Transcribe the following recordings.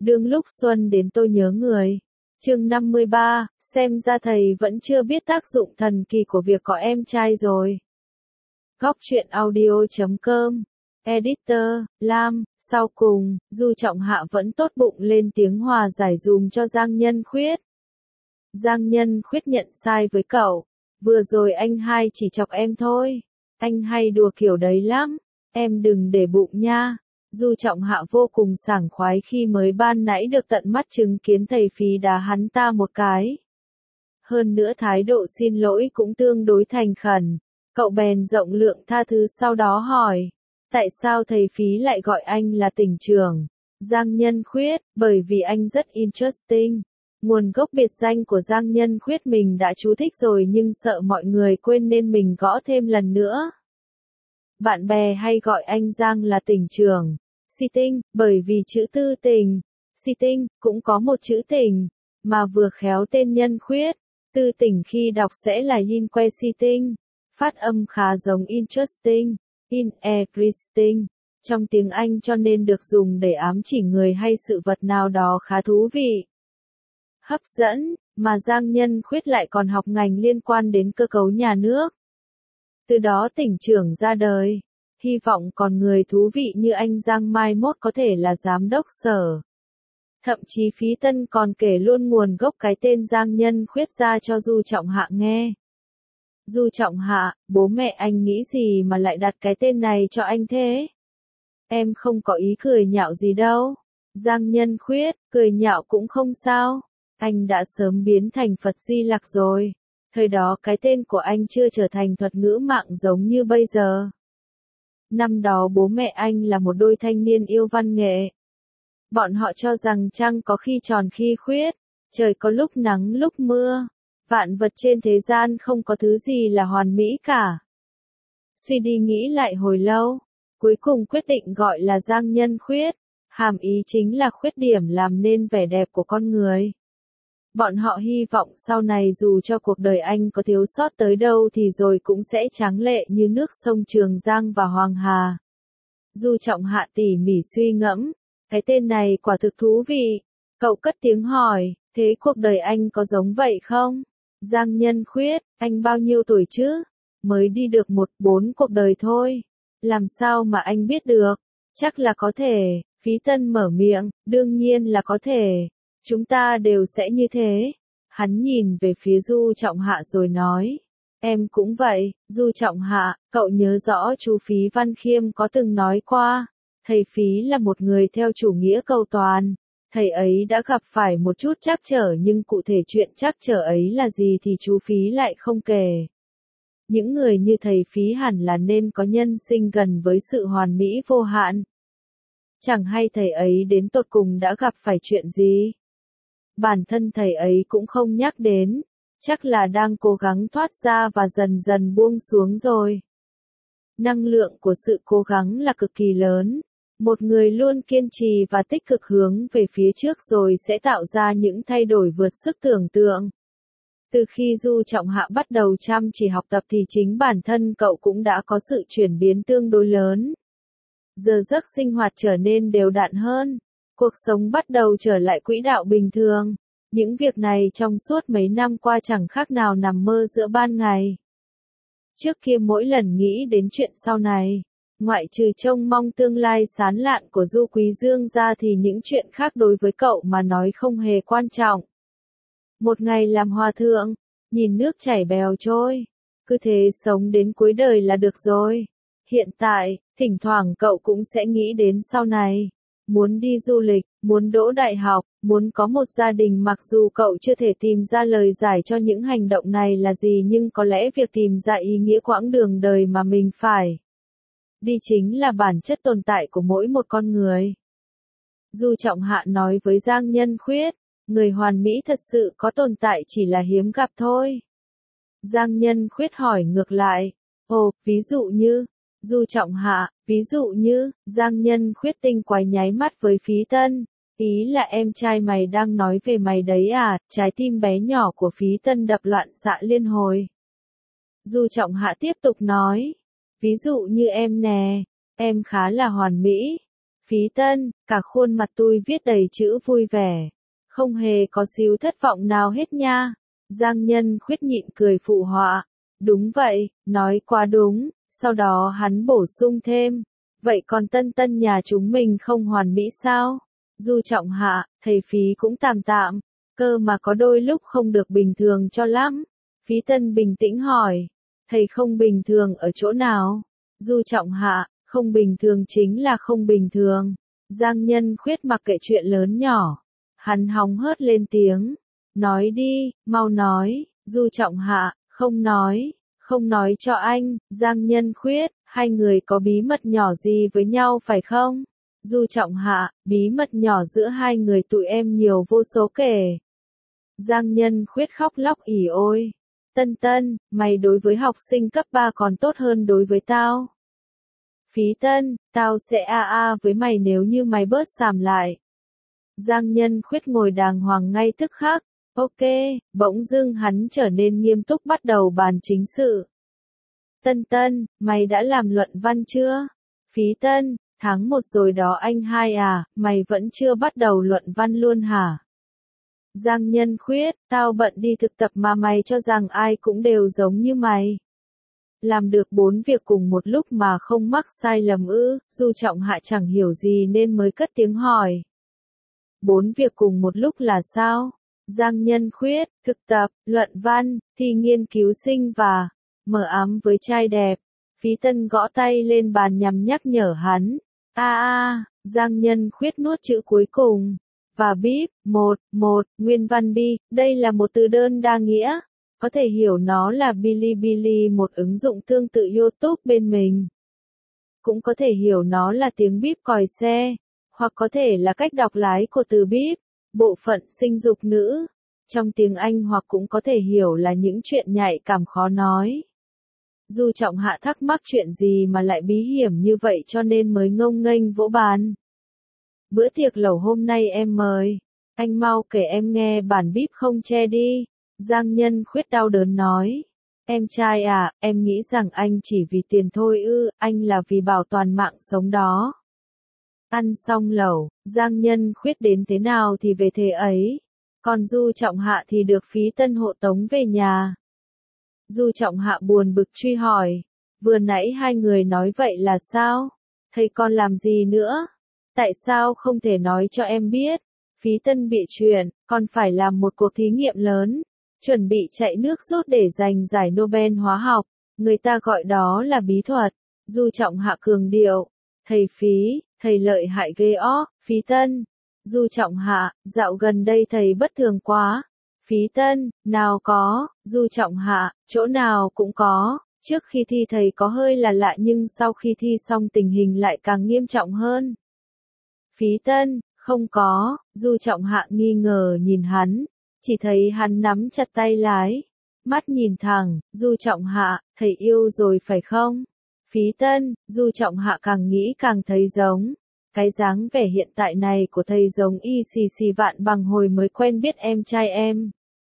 Đương lúc xuân đến tôi nhớ người. Chương 53, xem ra thầy vẫn chưa biết tác dụng thần kỳ của việc có em trai rồi. Góc truyện audio.com. Editor, Lam, sau cùng, Du Trọng Hạ vẫn tốt bụng lên tiếng hòa giải dùm cho Giang Nhân Khuyết. Giang Nhân Khuyết nhận sai với cậu. Vừa rồi anh hai chỉ chọc em thôi. Anh hay đùa kiểu đấy lắm. Em đừng để bụng nha. Du Trọng Hạ vô cùng sảng khoái khi mới ban nãy được tận mắt chứng kiến thầy phí đá hắn ta một cái. Hơn nữa thái độ xin lỗi cũng tương đối thành khẩn. Cậu bèn rộng lượng tha thứ sau đó hỏi. Tại sao thầy phí lại gọi anh là tỉnh trưởng? Giang Nhân Khuyết, bởi vì anh rất interesting. Nguồn gốc biệt danh của Giang Nhân Khuyết mình đã chú thích rồi nhưng sợ mọi người quên nên mình gõ thêm lần nữa. Bạn bè hay gọi anh Giang là tỉnh trưởng. Si Tinh, bởi vì chữ tư tình. Si Tinh, cũng có một chữ tình. Mà vừa khéo tên Nhân Khuyết. Tư tình khi đọc sẽ là yin que si tinh. Phát âm khá giống interesting. Interesting. Trong tiếng Anh cho nên được dùng để ám chỉ người hay sự vật nào đó khá thú vị. Hấp dẫn, mà Giang Nhân Khuyết lại còn học ngành liên quan đến cơ cấu nhà nước. Từ đó tỉnh trưởng ra đời. Hy vọng còn người thú vị như anh Giang mai mốt có thể là giám đốc sở. Thậm chí Phí Tân còn kể luôn nguồn gốc cái tên Giang Nhân Khuyết ra cho Du Trọng Hạ nghe. Du Trọng Hạ, bố mẹ anh nghĩ gì mà lại đặt cái tên này cho anh thế? Em không có ý cười nhạo gì đâu. Giang Nhân Khuyết, cười nhạo cũng không sao. Anh đã sớm biến thành Phật Di Lặc rồi. Thời đó cái tên của anh chưa trở thành thuật ngữ mạng giống như bây giờ. Năm đó bố mẹ anh là một đôi thanh niên yêu văn nghệ. Bọn họ cho rằng trăng có khi tròn khi khuyết, trời có lúc nắng lúc mưa. Vạn vật trên thế gian không có thứ gì là hoàn mỹ cả. Suy đi nghĩ lại hồi lâu, cuối cùng quyết định gọi là Giang Nhân Khuyết, hàm ý chính là khuyết điểm làm nên vẻ đẹp của con người. Bọn họ hy vọng sau này dù cho cuộc đời anh có thiếu sót tới đâu thì rồi cũng sẽ tráng lệ như nước sông Trường Giang và Hoàng Hà. Du Trọng Hạ tỉ mỉ suy ngẫm, cái tên này quả thực thú vị. Cậu cất tiếng hỏi, thế cuộc đời anh có giống vậy không? Giang Nhân Khuyết, anh bao nhiêu tuổi chứ? Mới đi được 14 cuộc đời thôi. Làm sao mà anh biết được? Chắc là có thể. Phí Tân mở miệng, đương nhiên là có thể. Chúng ta đều sẽ như thế. Hắn nhìn về phía Du Trọng Hạ rồi nói. Em cũng vậy, Du Trọng Hạ, cậu nhớ rõ chú Phí Văn Khiêm có từng nói qua. Thầy Phí là một người theo chủ nghĩa cầu toàn. Thầy ấy đã gặp phải một chút trắc trở nhưng cụ thể chuyện trắc trở ấy là gì thì chú Phí lại không kể. Những người như thầy Phí hẳn là nên có nhân sinh gần với sự hoàn mỹ vô hạn. Chẳng hay thầy ấy đến tột cùng đã gặp phải chuyện gì. Bản thân thầy ấy cũng không nhắc đến, chắc là đang cố gắng thoát ra và dần dần buông xuống rồi. Năng lượng của sự cố gắng là cực kỳ lớn. Một người luôn kiên trì và tích cực hướng về phía trước rồi sẽ tạo ra những thay đổi vượt sức tưởng tượng. Từ khi Du Trọng Hạ bắt đầu chăm chỉ học tập thì chính bản thân cậu cũng đã có sự chuyển biến tương đối lớn. Giờ giấc sinh hoạt trở nên đều đặn hơn. Cuộc sống bắt đầu trở lại quỹ đạo bình thường. Những việc này trong suốt mấy năm qua chẳng khác nào nằm mơ giữa ban ngày. Trước kia mỗi lần nghĩ đến chuyện sau này, ngoại trừ trông mong tương lai sáng lạn của Du Quý Dương ra thì những chuyện khác đối với cậu mà nói không hề quan trọng. Một ngày làm hòa thượng, nhìn nước chảy bèo trôi, cứ thế sống đến cuối đời là được rồi. Hiện tại, thỉnh thoảng cậu cũng sẽ nghĩ đến sau này. Muốn đi du lịch, muốn đỗ đại học, muốn có một gia đình mặc dù cậu chưa thể tìm ra lời giải cho những hành động này là gì nhưng có lẽ việc tìm ra ý nghĩa quãng đường đời mà mình phải đi chính là bản chất tồn tại của mỗi một con người. Du Trọng Hạ nói với Giang Nhân Khuyết, người hoàn mỹ thật sự có tồn tại chỉ là hiếm gặp thôi. Giang Nhân Khuyết hỏi ngược lại, ồ, ví dụ như, Du Trọng Hạ, ví dụ như, Giang Nhân Khuyết tinh quái nháy mắt với Phí Tân, ý là em trai mày đang nói về mày đấy à, trái tim bé nhỏ của Phí Tân đập loạn xạ liên hồi. Du Trọng Hạ tiếp tục nói, ví dụ như em nè, em khá là hoàn mỹ. Phí Tân, cả khuôn mặt tôi viết đầy chữ vui vẻ. Không hề có xíu thất vọng nào hết nha. Giang Nhân Khuyết nhịn cười phụ họa. Đúng vậy, nói quá đúng. Sau đó hắn bổ sung thêm. Vậy còn Tân Tân nhà chúng mình không hoàn mỹ sao? Du Trọng Hạ, thầy Phí cũng tạm tạm. Cơ mà có đôi lúc không được bình thường cho lắm. Phí Tân bình tĩnh hỏi. Thầy không bình thường ở chỗ nào? Du Trọng Hạ, không bình thường chính là không bình thường. Giang Nhân Khuyết mặc kệ chuyện lớn nhỏ. Hắn hóng hớt lên tiếng. Nói đi, mau nói. Du Trọng Hạ, không nói cho anh. Giang Nhân Khuyết, hai người có bí mật nhỏ gì với nhau phải không? Du Trọng Hạ, bí mật nhỏ giữa hai người tụi em nhiều vô số kể. Giang Nhân Khuyết khóc lóc ỉ ôi. Tân Tân, mày đối với học sinh cấp 3 còn tốt hơn đối với tao. Phí Tân, tao sẽ với mày nếu như mày bớt xàm lại. Giang Nhân Khuyết ngồi đàng hoàng ngay tức khắc. Ok, bỗng dưng hắn trở nên nghiêm túc bắt đầu bàn chính sự. Tân Tân, mày đã làm luận văn chưa? Phí Tân, tháng 1 rồi đó anh hai à, mày vẫn chưa bắt đầu luận văn luôn hả? Giang Nhân Khuyết, tao bận đi thực tập mà mày cho rằng ai cũng đều giống như mày. Làm được 4 việc cùng một lúc mà không mắc sai lầm ư? Du Trọng Hạ chẳng hiểu gì nên mới cất tiếng hỏi. 4 việc cùng một lúc là sao? Giang Nhân Khuyết, thực tập, luận văn, thi nghiên cứu sinh và mờ ám với trai đẹp. Phí Tân gõ tay lên bàn nhằm nhắc nhở hắn. Giang Nhân Khuyết nuốt chữ cuối cùng. Và bíp, nguyên văn bi, đây là một từ đơn đa nghĩa. Có thể hiểu nó là Bilibili, một ứng dụng tương tự YouTube bên mình. Cũng có thể hiểu nó là tiếng bíp còi xe. Hoặc có thể là cách đọc lái của từ bíp, bộ phận sinh dục nữ. Trong tiếng Anh hoặc cũng có thể hiểu là những chuyện nhạy cảm khó nói. Du Trọng Hạ thắc mắc chuyện gì mà lại bí hiểm như vậy cho nên mới ngông nghênh vỗ bàn. Bữa tiệc lẩu hôm nay em mời. Anh mau kể em nghe bản bíp không che đi. Giang Nhân Khuyết đau đớn nói. Em trai à, em nghĩ rằng anh chỉ vì tiền thôi ư, anh là vì bảo toàn mạng sống đó. Ăn xong lẩu, Giang Nhân Khuyết đến thế nào thì về thế ấy. Còn Du Trọng Hạ thì được Phí Tân hộ tống về nhà. Du Trọng Hạ buồn bực truy hỏi. Vừa nãy hai người nói vậy là sao? Thầy con làm gì nữa? Tại sao không thể nói cho em biết? Phí Tân bịa chuyện, con phải làm một cuộc thí nghiệm lớn. Chuẩn bị chạy nước rút để giành giải Nobel hóa học. Người ta gọi đó là bí thuật. Du Trọng Hạ cường điệu. Thầy Phí, thầy lợi hại ghê ó. Phí Tân. Du Trọng Hạ, dạo gần đây thầy bất thường quá. Phí Tân, nào có. Du Trọng Hạ, chỗ nào cũng có. Trước khi thi thầy có hơi là lạ nhưng sau khi thi xong tình hình lại càng nghiêm trọng hơn. Phí Tân, không có. Du Trọng Hạ nghi ngờ nhìn hắn. Chỉ thấy hắn nắm chặt tay lái. Mắt nhìn thẳng. Du Trọng Hạ, thầy yêu rồi phải không? Phí Tân, Du Trọng Hạ càng nghĩ càng thấy giống. Cái dáng vẻ hiện tại này của thầy giống y xì xì Vạn Bằng hồi mới quen biết em trai em.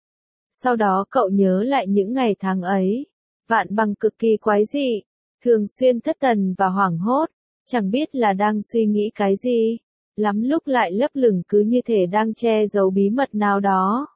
Sau đó cậu nhớ lại những ngày tháng ấy. Vạn Bằng cực kỳ quái dị. Thường xuyên thất thần và hoảng hốt. Chẳng biết là đang suy nghĩ cái gì. Lắm lúc lại lấp lửng cứ như thể đang che giấu bí mật nào đó.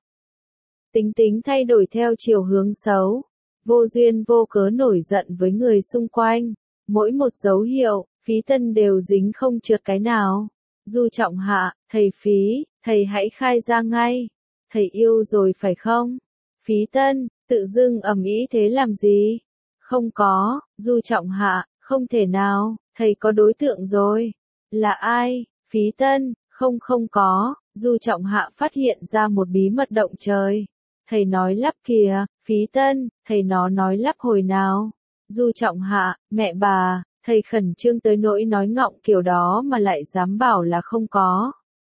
Tính tính thay đổi theo chiều hướng xấu. Vô duyên vô cớ nổi giận với người xung quanh. Mỗi một dấu hiệu, Phí Tân đều dính không trượt cái nào. Du Trọng Hạ, thầy Phí, thầy hãy khai ra ngay. Thầy yêu rồi phải không? Phí Tân, tự dưng ầm ĩ thế làm gì? Không có. Du Trọng Hạ, không thể nào, thầy có đối tượng rồi. Là ai? Phí Tân, không có. Du Trọng Hạ phát hiện ra một bí mật động trời. Thầy nói lắp kìa. Phí Tân, thầy nó nói lắp hồi nào? Du Trọng Hạ, mẹ bà, thầy khẩn trương tới nỗi nói ngọng kiểu đó mà lại dám bảo là không có.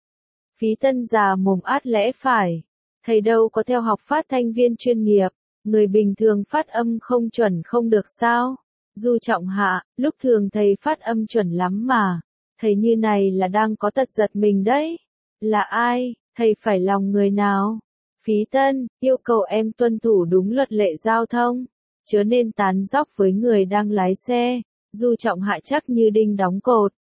Phí Tân già mồm át lẽ phải. Thầy đâu có theo học phát thanh viên chuyên nghiệp, người bình thường phát âm không chuẩn không được sao? Du Trọng Hạ, lúc thường thầy phát âm chuẩn lắm mà. Thầy như này là đang có tật giật mình đấy. Là ai? Thầy phải lòng người nào? Phí Tân, yêu cầu em tuân thủ đúng luật lệ giao thông. Chớ nên tán dóc với người đang lái xe. Du Trọng Hạ chắc như đinh đóng cột.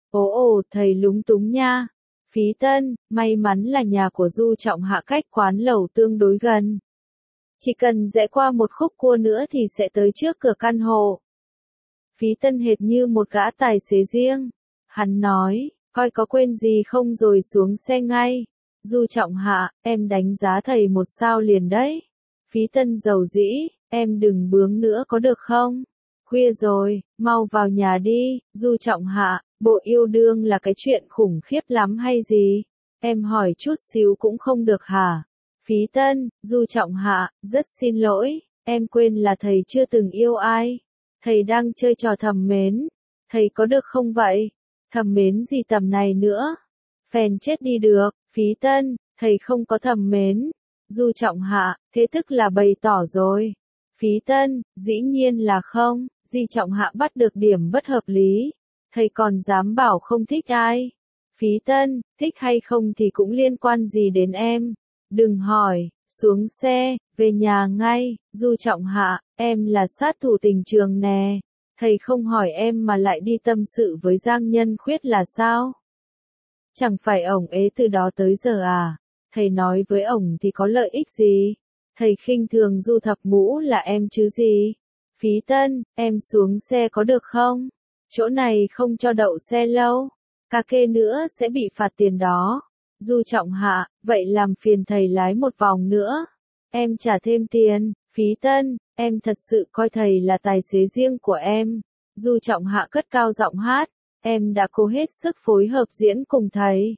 Ồ, thầy lúng túng nha. Phí Tân, may mắn là nhà của Du Trọng Hạ cách quán lẩu tương đối gần. Chỉ cần rẽ qua một khúc cua nữa thì sẽ tới trước cửa căn hộ. Phí Tân hệt như một gã tài xế riêng. Hắn nói, coi có quên gì không rồi xuống xe ngay. Du Trọng Hạ, em đánh giá thầy 1 sao liền đấy. Phí Tân dầu dĩ, em đừng bướng nữa có được không? Khuya rồi, mau vào nhà đi. Du Trọng Hạ, bộ yêu đương là cái chuyện khủng khiếp lắm hay gì? Em hỏi chút xíu cũng không được hả? Phí Tân, Du Trọng Hạ, rất xin lỗi, em quên là thầy chưa từng yêu ai. Thầy đang chơi trò thầm mến. Thầy có được không vậy? Thầm mến gì tầm này nữa? Phèn chết đi được. Phí Tân, thầy không có thầm mến. Du Trọng Hạ, thế tức là bày tỏ rồi. Phí Tân, dĩ nhiên là không. Di Trọng Hạ bắt được điểm bất hợp lý. Thầy còn dám bảo không thích ai. Phí Tân, thích hay không thì cũng liên quan gì đến em. Đừng hỏi, xuống xe, về nhà ngay. Du Trọng Hạ, em là sát thủ tình trường nè. Thầy không hỏi em mà lại đi tâm sự với Giang Nhân Khuyết là sao? Chẳng phải ổng ế từ đó tới giờ à? Thầy nói với ổng thì có lợi ích gì? Thầy khinh thường Du Thập Ngũ là em chứ gì? Phí Tân, em xuống xe có được không? Chỗ này không cho đậu xe lâu. Cà kê nữa sẽ bị phạt tiền đó. Du Trọng Hạ, vậy làm phiền thầy lái một vòng nữa. Em trả thêm tiền. Phí Tân, em thật sự coi thầy là tài xế riêng của em. Du Trọng Hạ cất cao giọng hát. Em đã cố hết sức phối hợp diễn cùng thầy.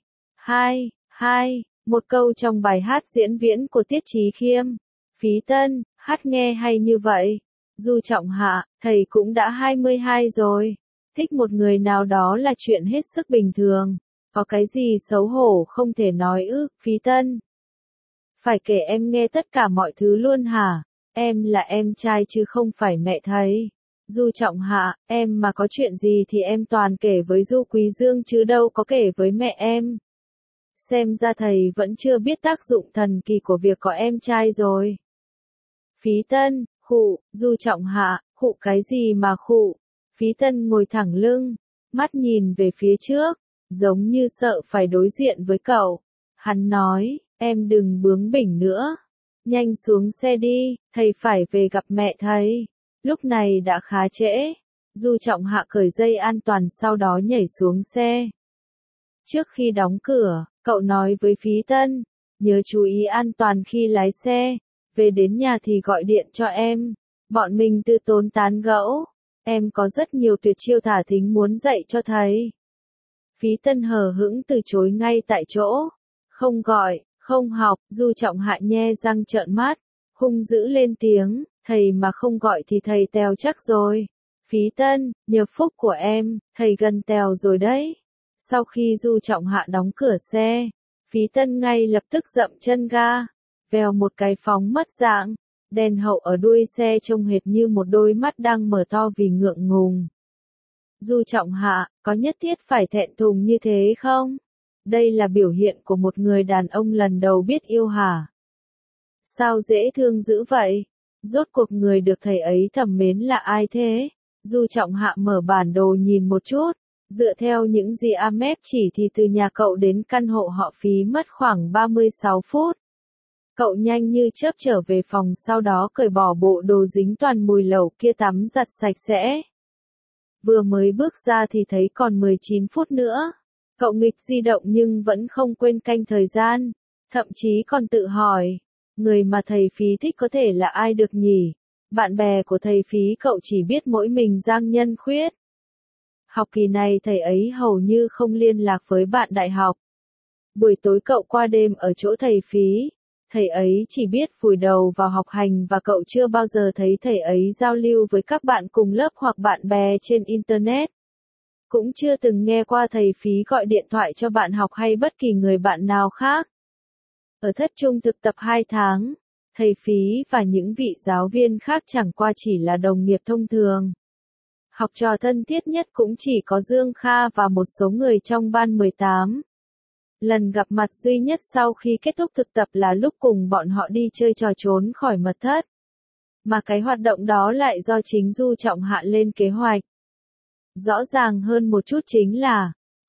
Một câu trong bài hát diễn viễn của Tiết Chí Khiêm. Phí Tân, hát nghe hay như vậy. Du Trọng Hạ, thầy cũng đã 22 rồi. Thích một người nào đó là chuyện hết sức bình thường. Có cái gì xấu hổ không thể nói ư? Phí Tân. Phải kể em nghe tất cả mọi thứ luôn hả? Em là em trai chứ không phải mẹ thầy. Du Trọng Hạ, em mà có chuyện gì thì em toàn kể với Du Quý Dương chứ đâu có kể với mẹ em. Xem ra thầy vẫn chưa biết tác dụng thần kỳ của việc có em trai rồi. Phí Tân, khụ. Du Trọng Hạ, khụ cái gì mà khụ? Phí Tân ngồi thẳng lưng, mắt nhìn về phía trước, giống như sợ phải đối diện với cậu. Hắn nói, em đừng bướng bỉnh nữa. Nhanh xuống xe đi, thầy phải về gặp mẹ thầy. Lúc này đã khá trễ. Du Trọng Hạ cởi dây an toàn sau đó nhảy xuống xe. Trước khi đóng cửa, cậu nói với Phí Tân, nhớ chú ý an toàn khi lái xe. Về đến nhà thì gọi điện cho em. Bọn mình tự tốn tán gẫu. Em có rất nhiều tuyệt chiêu thả thính muốn dạy cho thầy. Phí Tân hờ hững từ chối ngay tại chỗ. Không gọi, không học. Du Trọng Hạ nhe răng trợn mắt, hung dữ lên tiếng, thầy mà không gọi thì thầy tèo chắc rồi. Phí Tân, nhờ phúc của em, thầy gần tèo rồi đấy. Sau khi Du Trọng Hạ đóng cửa xe, Phí Tân ngay lập tức dậm chân ga, vèo một cái phóng mất dạng. Đèn hậu ở đuôi xe trông hệt như một đôi mắt đang mở to vì ngượng ngùng. Du Trọng Hạ, có nhất thiết phải thẹn thùng như thế không? Đây là biểu hiện của một người đàn ông lần đầu biết yêu hả? Sao dễ thương dữ vậy? Rốt cuộc người được thầy ấy thầm mến là ai thế? Du Trọng Hạ mở bản đồ nhìn một chút. Dựa theo những gì Ahmed chỉ thì từ nhà cậu đến căn hộ họ phí mất khoảng 36 phút. Cậu nhanh như chớp trở về phòng sau đó cởi bỏ bộ đồ dính toàn mùi lẩu kia tắm giặt sạch sẽ. Vừa mới bước ra thì thấy còn 19 phút nữa. Cậu nghịch di động nhưng vẫn không quên canh thời gian. Thậm chí còn tự hỏi, người mà thầy Phí thích có thể là ai được nhỉ? Bạn bè của thầy Phí cậu chỉ biết mỗi mình Giang Nhân Khuyết. Học kỳ này thầy ấy hầu như không liên lạc với bạn đại học. Buổi tối cậu qua đêm ở chỗ thầy Phí. Thầy ấy chỉ biết vùi đầu vào học hành và cậu chưa bao giờ thấy thầy ấy giao lưu với các bạn cùng lớp hoặc bạn bè trên Internet. Cũng chưa từng nghe qua thầy Phí gọi điện thoại cho bạn học hay bất kỳ người bạn nào khác. Ở thất trung thực tập 2 tháng, thầy Phí và những vị giáo viên khác chẳng qua chỉ là đồng nghiệp thông thường. Học trò thân thiết nhất cũng chỉ có Dương Kha và một số người trong ban 18. Lần gặp mặt duy nhất sau khi kết thúc thực tập là lúc cùng bọn họ đi chơi trò trốn khỏi mật thất. Mà cái hoạt động đó lại do chính Du Trọng Hạ lên kế hoạch. Rõ ràng hơn một chút chính là,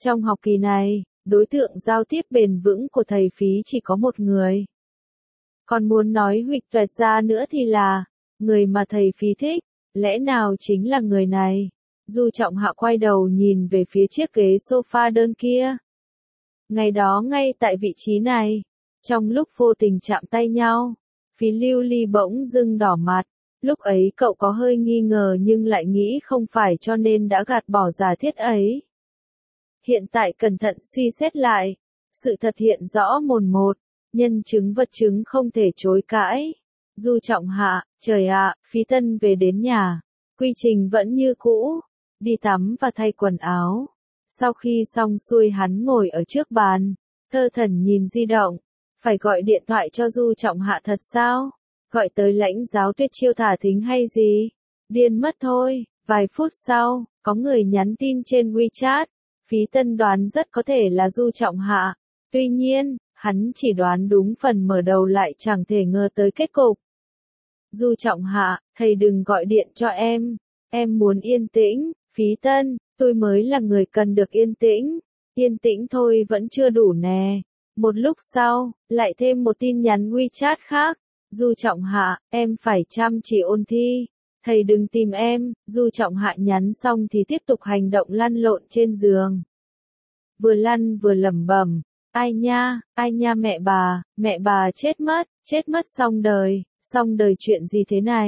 Trong học kỳ này, đối tượng giao tiếp bền vững của thầy Phí chỉ có một người. Còn muốn nói huỵch toẹt ra nữa thì là, người mà thầy Phí thích, lẽ nào chính là người này? Du Trọng Hạ quay đầu nhìn về phía chiếc ghế sofa đơn kia. Ngày đó ngay tại vị trí này, trong lúc vô tình chạm tay nhau, Phí Lưu Ly bỗng dưng đỏ mặt. Lúc ấy cậu có hơi nghi ngờ nhưng lại nghĩ không phải cho nên đã gạt bỏ giả thiết ấy. Hiện tại cẩn thận suy xét lại, sự thật hiện rõ mồn một, nhân chứng vật chứng không thể chối cãi. Du Trọng Hạ, trời ạ, Phí Tân về đến nhà, quy trình vẫn như cũ, đi tắm và thay quần áo. Sau khi xong xuôi hắn ngồi ở trước bàn, thơ thẩn nhìn di động, phải gọi điện thoại cho Du Trọng Hạ thật sao? Gọi tới lãnh giáo Tuyết Chiêu thả thính hay gì? Điên mất thôi. Vài phút sau, có người nhắn tin trên WeChat. Phí Tân đoán rất có thể là Du Trọng Hạ. Tuy nhiên, hắn chỉ đoán đúng phần mở đầu lại chẳng thể ngờ tới kết cục. Du Trọng Hạ, thầy đừng gọi điện cho em muốn yên tĩnh. Phí Tân, tôi mới là người cần được yên tĩnh. Yên tĩnh thôi vẫn chưa đủ nè. Một lúc sau, lại thêm một tin nhắn WeChat khác. Du Trọng Hạ, em phải chăm chỉ ôn thi. Thầy đừng tìm em. Du Trọng Hạ nhắn xong thì tiếp tục hành động lăn lộn trên giường. Vừa lăn vừa lẩm bẩm, ai nha mẹ bà chết mất xong đời chuyện gì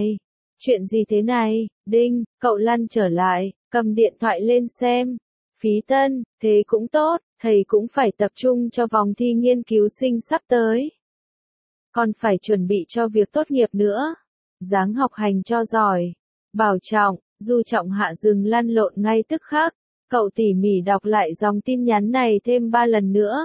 thế này, đinh, cậu lăn trở lại, cầm điện thoại lên xem. Phí Tân, thế cũng tốt, thầy cũng phải tập trung cho vòng thi nghiên cứu sinh sắp tới. Còn phải chuẩn bị cho việc tốt nghiệp nữa. Ráng học hành cho giỏi. Bảo trọng. Du Trọng Hạ dừng lăn lộn ngay tức khắc. Cậu tỉ mỉ đọc lại dòng tin nhắn này thêm 3 lần nữa.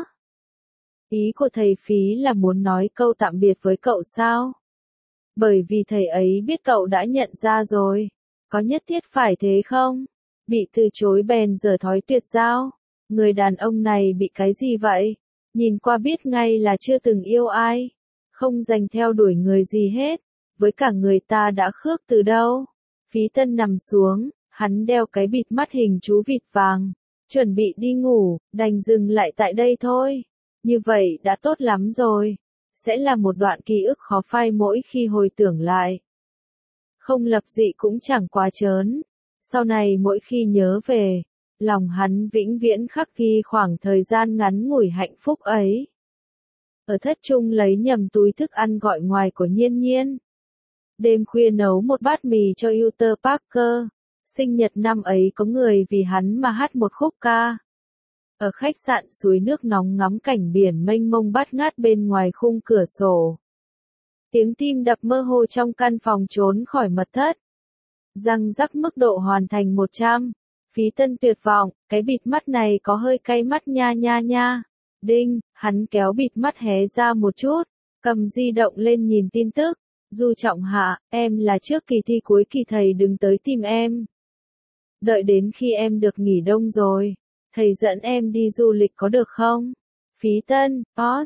Ý của thầy Phí là muốn nói câu tạm biệt với cậu sao? Bởi vì thầy ấy biết cậu đã nhận ra rồi. Có nhất thiết phải thế không? Bị từ chối bèn giở thói tuyệt giao. Người đàn ông này bị cái gì vậy? Nhìn qua biết ngay là chưa từng yêu ai. Không dành theo đuổi người gì hết. Với cả người ta đã khước từ đâu. Phí Tân nằm xuống, hắn đeo cái bịt mắt hình chú vịt vàng. Chuẩn bị đi ngủ, đành dừng lại tại đây thôi. Như vậy đã tốt lắm rồi. Sẽ là một đoạn ký ức khó phai mỗi khi hồi tưởng lại. Không lập dị cũng chẳng quá trớn. Sau này mỗi khi nhớ về, lòng hắn vĩnh viễn khắc ghi khoảng thời gian ngắn ngủi hạnh phúc ấy. Ở thất trung lấy nhầm túi thức ăn gọi ngoài của Nhiên Nhiên. Đêm khuya nấu một bát mì cho Uther Parker. Sinh nhật năm ấy có người vì hắn mà hát một khúc ca. Ở khách sạn suối nước nóng ngắm cảnh biển mênh mông bát ngát bên ngoài khung cửa sổ. Tiếng tim đập mơ hồ trong căn phòng trốn khỏi mật thất. Răng rắc mức độ hoàn thành 100. Phí Tân tuyệt vọng, cái bịt mắt này có hơi cay mắt nha. Đinh, hắn kéo bịt mắt hé ra một chút, cầm di động lên nhìn tin tức. Du Trọng Hạ, em là trước kỳ thi cuối kỳ thầy đừng tới tìm em. Đợi đến khi em được nghỉ đông rồi, thầy dẫn em đi du lịch có được không? Phí Tân,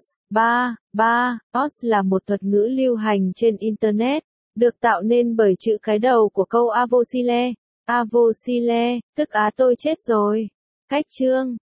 OS là một thuật ngữ lưu hành trên Internet, được tạo nên bởi chữ cái đầu của câu Avocille, tức Á tôi chết rồi. Cách chương